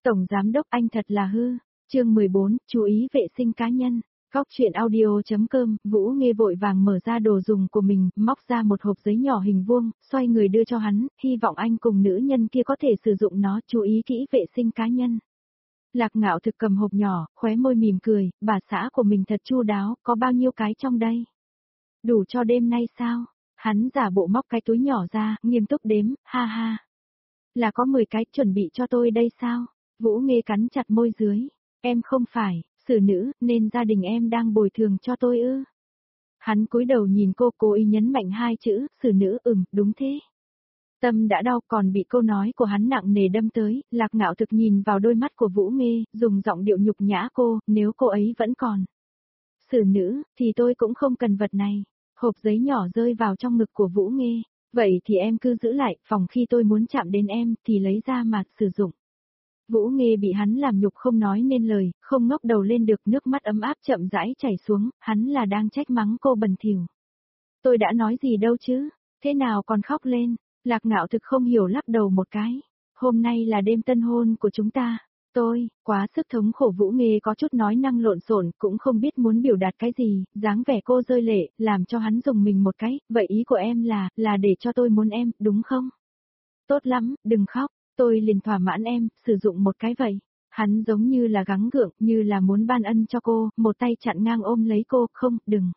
Tổng giám đốc anh thật là hư. Chương 14, chú ý vệ sinh cá nhân. Góc chuyện audio.com, Vũ Nghê vội vàng mở ra đồ dùng của mình, móc ra một hộp giấy nhỏ hình vuông, xoay người đưa cho hắn, hy vọng anh cùng nữ nhân kia có thể sử dụng nó, chú ý kỹ vệ sinh cá nhân. Lạc Ngạo Thực cầm hộp nhỏ, khóe môi mỉm cười, bà xã của mình thật chu đáo, có bao nhiêu cái trong đây? Đủ cho đêm nay sao? Hắn giả bộ móc cái túi nhỏ ra, nghiêm túc đếm, ha ha. Là có 10 cái chuẩn bị cho tôi đây sao? Vũ Nghê cắn chặt môi dưới. Em không phải, xử nữ, nên gia đình em đang bồi thường cho tôi ư? Hắn cúi đầu nhìn cô, cố ý nhấn mạnh hai chữ, xử nữ, đúng thế. Tâm đã đau còn bị câu nói của hắn nặng nề đâm tới, Lạc Ngạo Thực nhìn vào đôi mắt của Vũ Nghê, dùng giọng điệu nhục nhã cô, nếu cô ấy vẫn còn xử nữ, thì tôi cũng không cần vật này. Hộp giấy nhỏ rơi vào trong ngực của Vũ Nghê. Vậy thì em cứ giữ lại, phòng khi tôi muốn chạm đến em, thì lấy ra mà sử dụng. Vũ Nghê bị hắn làm nhục không nói nên lời, không ngóc đầu lên được, nước mắt ấm áp chậm rãi chảy xuống, hắn là đang trách mắng cô bẩn thỉu. Tôi đã nói gì đâu chứ, thế nào còn khóc lên? Lạc Ngạo Thực không hiểu, lắc đầu một cái. Hôm nay là đêm tân hôn của chúng ta. Tôi, quá sức thống khổ. Vũ Nghê có chút nói năng lộn xộn, cũng không biết muốn biểu đạt cái gì, dáng vẻ cô rơi lệ, làm cho hắn dùng mình một cái, vậy ý của em là để cho tôi muốn em, đúng không? Tốt lắm, đừng khóc, tôi liền thỏa mãn em, sử dụng một cái vậy. Hắn giống như là gắng gượng, như là muốn ban ân cho cô, một tay chặn ngang ôm lấy cô, không, đừng.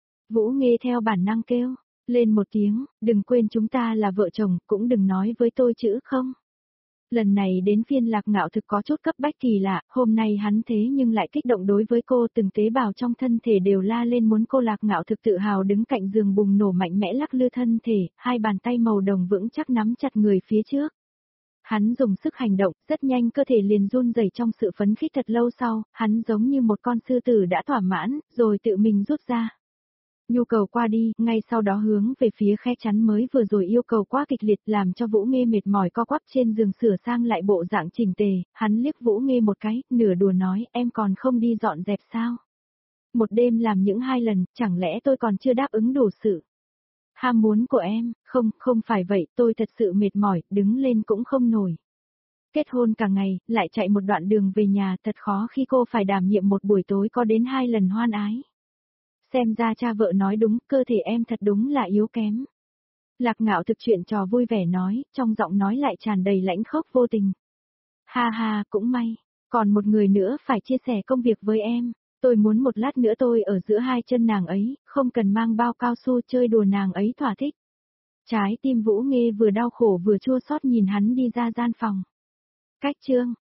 Vũ Nghê theo bản năng kêu lên một tiếng, đừng quên chúng ta là vợ chồng, cũng đừng nói với tôi chữ không. Lần này đến phiên Lạc Ngạo Thực có chút cấp bách kỳ lạ, hôm nay hắn thế nhưng lại kích động đối với cô, từng tế bào trong thân thể đều la lên muốn cô. Lạc Ngạo Thực tự hào đứng cạnh giường bùng nổ mạnh mẽ lắc lư thân thể, hai bàn tay màu đồng vững chắc nắm chặt người phía trước. Hắn dùng sức hành động, rất nhanh cơ thể liền run rẩy trong sự phấn khích. Thật lâu sau, hắn giống như một con sư tử đã thỏa mãn, rồi tự mình rút ra. Nhu cầu qua đi, ngay sau đó hướng về phía khe chắn mới vừa rồi yêu cầu quá kịch liệt, làm cho Vũ Nghê mệt mỏi co quắp trên giường sửa sang lại bộ dạng chỉnh tề. Hắn liếc Vũ Nghê một cái, nửa đùa nói, em còn không đi dọn dẹp sao? Một đêm làm những 2 lần, chẳng lẽ tôi còn chưa đáp ứng đủ sự ham muốn của em? Không phải vậy, tôi thật sự mệt mỏi, đứng lên cũng không nổi. Kết hôn cả ngày, lại chạy một đoạn đường về nhà, thật khó khi cô phải đảm nhiệm một buổi tối có đến 2 lần hoan ái. Xem ra cha vợ nói đúng, cơ thể em thật đúng là yếu kém. Lạc Ngạo Thực chuyện trò vui vẻ nói, trong giọng nói lại tràn đầy lãnh khốc vô tình. Ha ha, cũng may, còn một người nữa phải chia sẻ công việc với em. Tôi muốn một lát nữa tôi ở giữa hai chân nàng ấy, không cần mang bao cao su, chơi đùa nàng ấy thỏa thích. Trái tim Vũ Nghê vừa đau khổ vừa chua xót nhìn hắn đi ra gian phòng. Cách chương